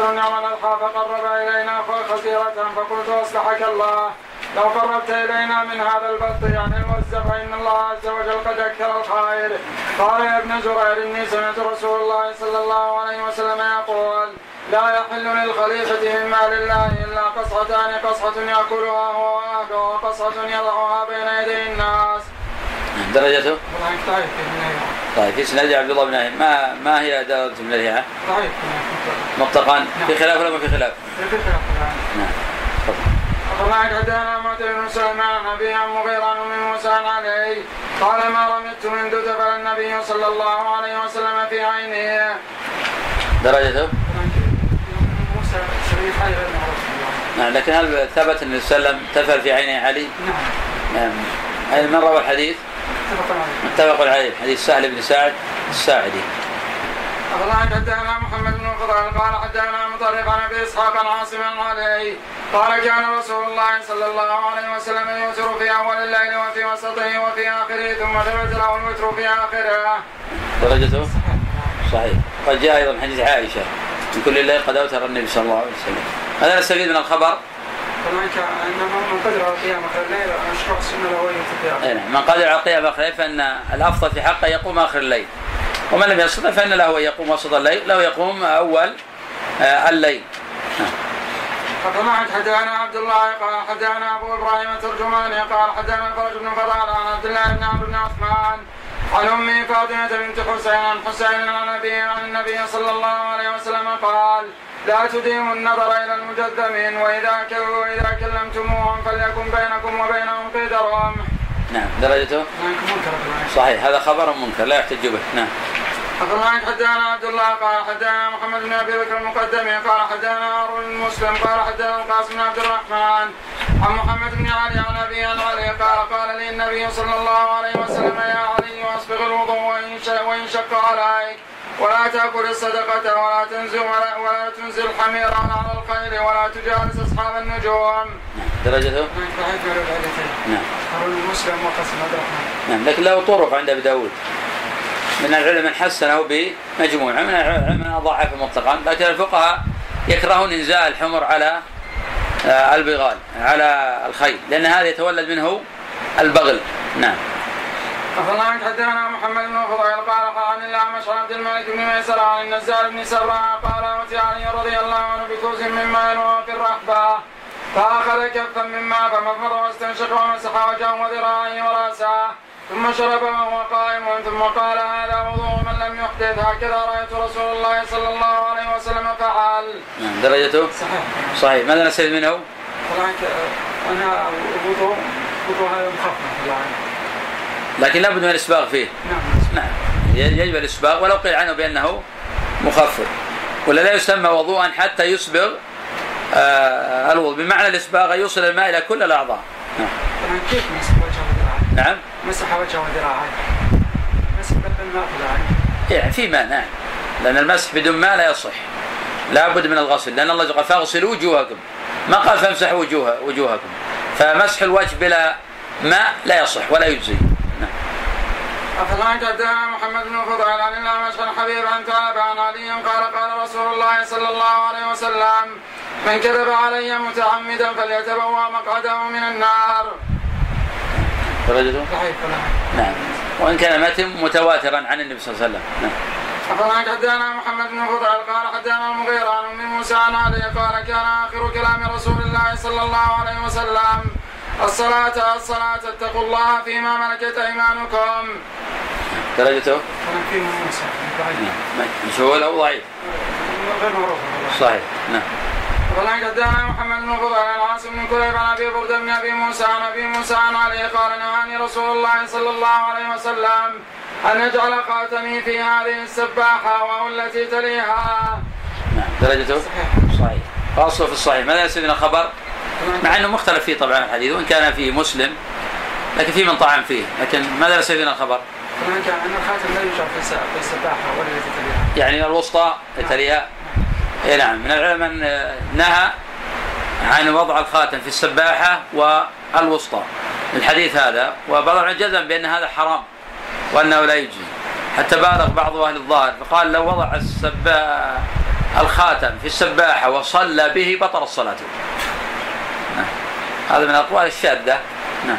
رجل يعمل الحاف فقرب إلينا خزيرة فقلت أصلحك الله لو قربت إلينا من هذا البط يعني الموزع فإن الله عز وجل قد أكثر الخير. قال يا ابن زرير إني سمعت رسول الله صلى الله عليه وسلم يقول لا يحل للخليفة من مال الله إلا قصعتان قصعة يأكلها هو وأهله وقصعة يضعها بين يدي الناس. درجته؟ طيب في سند عبد الله بن نهيم ما هي درجة من الرياء؟ مطلقا في خلاف ولا ما في خلاف؟ في خلاف. نعم. الله حدثنا معتمر بن سليمان نبي عن مغيران من موسى عليه قال ما رميت من دجبل النبي صلى الله عليه وسلم في عينه. درجته؟ موسى شريف حي غير معروف. نعم لكن هل ثبت ان وسلم تفل في عيني علي؟ نعم. هل من روى الحديث؟ متفق عليه حديث سهل بن سعد الساعدي. الله حدثنا محمد بن فضيل قال حدثنا مطرف عن ابي اسحاق عن عاصم عليه قال كان رسول الله صلى الله عليه وسلم يوتر في اول الليل وفي وسطه وفي اخره ثم ثبت له الوتر في اخره. درجته؟ صحيح. قد جاء ايضا حديث عائشه من كل الليل قد اوتر النبي صلى الله عليه وسلم. هذا نستفيد من الخبر. من قدر على قيام اخر الليل مشروع السنه له يوتر. من قدر على قيام اخر الليل فان الافضل في حقه يقوم اخر الليل. ومن لم يستطع فإن له يقوم وسط الليل له يقوم أول الليل. فكما حدثنا عبد الله قال حدثنا أبو إبراهيم الترجماني قال حدثنا فرج بن فضال عن عبد الله بن عمرو بن عثمان عن أمي فاطمة بنت حسين عن حسين عن النبي صلى الله عليه وسلم قال لا تديموا النظر إلى المجذمين وإذا كلمتموهم فليكن بينكم وبينهم قيد رمح. نعم درجته؟ صحيح هذا خبر منكر لا يحتج به. نعم. حدثنا عبد الله قال حدثنا محمد بن ابي بكر المقدمي قال حدثنا هارون بن مسلم قال حدثنا القاسم بن عبد الرحمن عن محمد بن علي عن ابي عن علي قال لي النبي صلى الله عليه وسلم يا علي اصبغ الوضوء وان شق عليك ولا تاكل الصدقه ولا تنزل الحمير على الخيل ولا تجالس اصحاب النجوم. درجته؟ نعم. هارون بن مسلم وقاسم عبد الرحمن. نعم لكن له طرق عند ابي داود من العلم من حسنه بمجموعة من العلم من ضعف مطلقا لكن الفقهاء يكرهون إنزاء الحمر على البغال على الخيل لأن هذا يتولد منه البغل. نعم. أخبرنا حدثنا محمد بن فضيل قال عن الأعمش عن عبد الملك بن ميسر عن النزار بن سبرة قال أتي علي رضي الله عنه بكوز من ماء وفي الرحبة فأخذ كفا من ماء فمضمض واستنشق ومسح وجهه وذراعيه ورأسه ثم شرب وهو قائم ثم قال هذا وضوء من لم يحدث هكذا رأيت رسول الله صلى الله عليه وسلم فعل. درجته؟ صحيح. ماذا نستفيد منه؟ أنا وضوء هذا مخفف لكن لا بد من الإسباغ فيه. نعم يجب الإسباغ ولو قيل عنه بأنه مخفف ولا لا يسمى وضوءا حتى يسبغ الوضوء بمعنى الإسباغ يوصل الماء إلى كل الأعضاء. كيف مسح وجهه؟ نعم مسح وجهه وذراعيه مسح بالماء يعني في ماء. نعم لأن المسح بدون ماء لا يصح لا بد من الغسل لأن الله قال فاغسلوا وجوهكم ما قال فامسحوا وجوهكم فمسح الوجه بلا ماء لا يصح ولا يجزي. أفضل حدثنا محمد بن فضيل عن الأعمش عن حبيب عن كعب عن علي قال رسول الله صلى الله عليه وسلم من كذب علي متعمدا فليتبوأ مقعده من النار. درجته؟ نعم وإن كان متن متواترا عن النبي صلى الله عليه وسلم. نعم. أفضل حدثنا محمد بن فضيل قال حدثنا المغيران من موسى عن علي قال كان آخر كلام رسول الله صلى الله عليه وسلم الصلاة اتقوا الله فيما ملكت أيمانكم. درجته؟ مشهور أو ضعيف؟ غير معروف. صحيح. نعم. فلان حدثنا محمد بن فضيل عن عاصم بن كليب عن ابي برده بن ابي موسى عن علي قال نهاني رسول الله صلى الله عليه وسلم ان يجعل خاتمي في هذه السباحه وهو التي تليها. نعم. درجته؟ صحيح. واصله في الصحيح. ماذا يستفيد من الخبر؟ مع انه مختلف فيه طبعا الحديث وان كان فيه مسلم لكن فيه من طعن فيه لكن ماذا يستفيد من الخبر؟ كان ان الخاتم لا يوجد في السباحه ولا التي تليها. يعني الوسطى تليها. نعم من العلم من نهى عن وضع الخاتم في السباحة والوسطى الحديث هذا وبعض العلماء جزم بأن هذا حرام وأنه لا يجزي حتى بالغ بعض أهل الظاهر فقال لو وضع الخاتم في السباحة وصلى به بطل الصلاة. هذا من الأقوال الشاذة. نعم.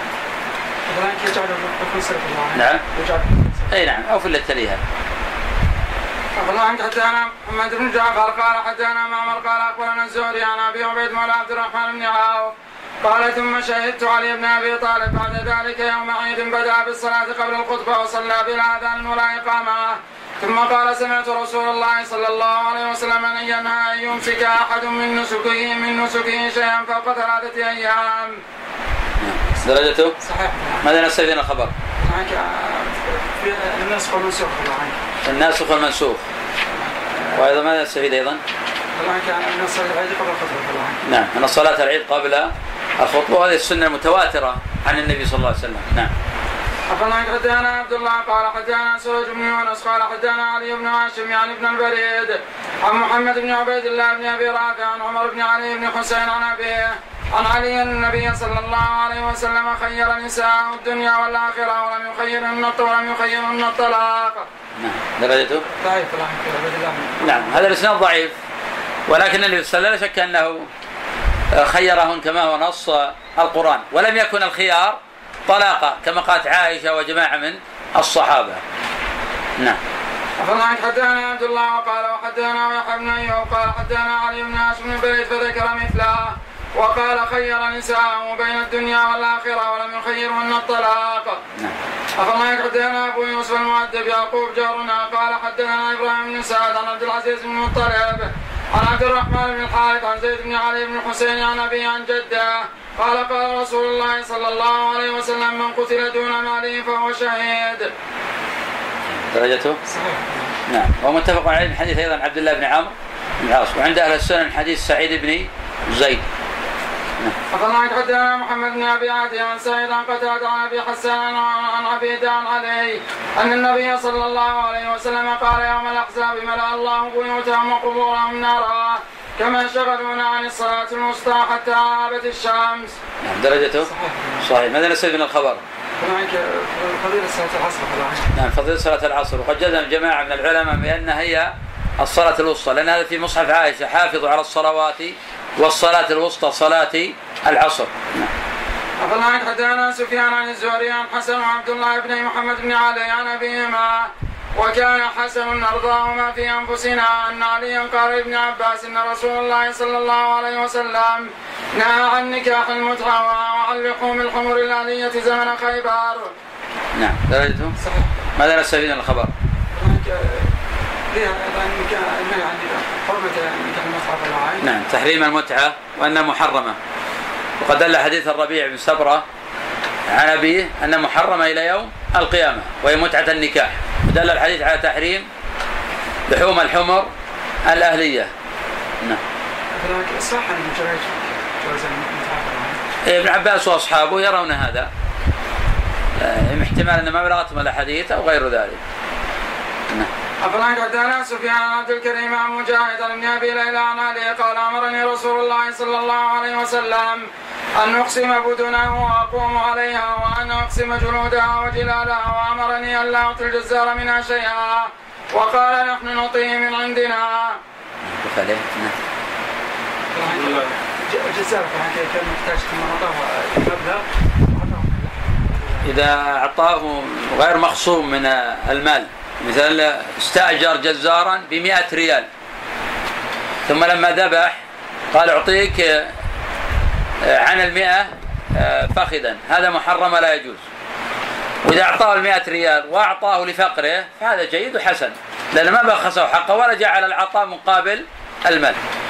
نعم. أي نعم، أو في اللي تليها. أخبرنا عنك حدثنا محمد بن جعفر قال حدثنا معمر قال أخبرنا الزهري عن أبي عبيد مولى عبد الرحمن بن عوف قال ثم شهدت علي بن أبي طالب بعد ذلك يوم عيد بدأ بالصلاة قبل الخطبة وصلى بلا أذان ولا إقامة ثم قال سمعت رسول الله صلى الله عليه وسلم أن ينهى أن يمسك أحد من نسكه شيئا فوق 3 أيام. درجته؟ صحيح. ماذا نستفيد من الخبر؟ في الناسخ والمنسوخ. الناسخ والمنسوخ. وأيضا ماذا نستفيد أيضا؟ نعم، أن صلاة العيد قبل الخطبة، وهذه السنة المتواترة عن النبي صلى الله عليه وسلم. نعم. أخبرنا حدثنا عبد الله قال حدثنا سويد بن يونس قال حدثنا علي بن هاشم يعني ابن البريد عن محمد بن عبيد الله بن أبي رافع عن عمر بن علي بن حسين عن أبيه عن علي النبي صلى الله عليه وسلم خير نساء الدنيا والآخرة ولم يخيرن الطلاق. نعم. درجته؟ ضعيف. نعم، هذا الإسناد ضعيف، ولكن النبي صلى الله عليه وسلم لا شك أنه خيرهن كما هو نص القرآن، ولم يكن الخيار طلاقا كما قالت عائشة وجماعة من الصحابة. نعم. أخبرنا حدثنا عبد الله وقال وحدثنا يحيى بن أيوب قال حدثنا علي بن هاشم بن بريد فذكر مثله وقال خير نساءه بين الدنيا والآخرة ولم يخيرهن الطلاق. نعم. أخبرنا حدثنا أبو يوسف المؤدب يعقوب جارنا قال حدثنا إبراهيم بن سعد عن عبد العزيز بن المطلب عن عبد الرحمن بن الحارث عن زيد بن علي بن الحسين عن أبي عن جده قال قال رسول الله صلى الله عليه وسلم من قتل دون ماله فهو شهيد. درجته؟ صحيح. نعم. ومتفق عليه من حديث أيضا عبد الله بن عمرو بن العاص، وعند أهل السنن حديث سعيد بن زيد. أخبرنا حدثنا محمد بن أبي عدي عن سعيد عن قتادة عن أبي حسان عن عبيد عن علي أن النبي صلى الله عليه وسلم قال يوم الأحزاب ملأ الله بيوتهم وقبورهم نارا كما شغلونا عن الصلاة الوسطى حتى غابت الشمس. نعم. درجته؟ صحيح. ماذا نستفيد من الخبر؟ فضيلة صلاة العصر. نعم، فضيلة صلاة العصر، وقد جزم جماعة من العلماء بأنها هي الصلاة الوسطى، لأن هذا في مصحف عائشة حافظوا على الصلوات والصلاة الوسطى صلاة العصر. نعم. أخبرنا حدثنا سفيان عن الزهري عن حسن وعبد الله بن محمد بن علي عن أبيهما وكان حسن أرضاهما في أنفسنا أن عليا قال ابن عباس إن رسول الله صلى الله عليه وسلم نهى عن نكاح المتعة وعن لحوم الحمر الأهلية زمن خيبر. نعم. درجته؟ صحيح. ماذا نستفيد من الخبر؟ نعم، تحريم المتعة وأنها محرمة، وقد دل حديث الربيع بن سبرة عن أبيه أن محرمة إلى يوم القيامة وهي متعة النكاح، ودل الحديث على تحريم لحوم الحمر الأهلية. نعم. ابن عباس وأصحابه يرون هذا، احتمال أن ما بلغتهم الأحاديث أو غير ذلك. نعم. أخبرنا حدثنا سفيان عن عبد الكريم عن مجاهد عن ابن أبي ليلى عن علي قال أمرني رسول الله صلى الله عليه وسلم أن أقسم بدنه وأقوم عليها وأن أقسم جلودها وجلالها وأمرني أن لا أعطي الجزار منها شيئا وقال نحن نعطيه من عندنا. إذا أعطاه غير مخصوم من المال، مثلا استأجر جزارا ب100 ريال ثم لما ذبح قال أعطيك عن 100 فخذا، هذا محرم لا يجوز. وإذا أعطاه 100 ريال وأعطاه لفقره فهذا جيد وحسن، لأنه ما بخسه حقه ولا جعل العطاء مقابل المال.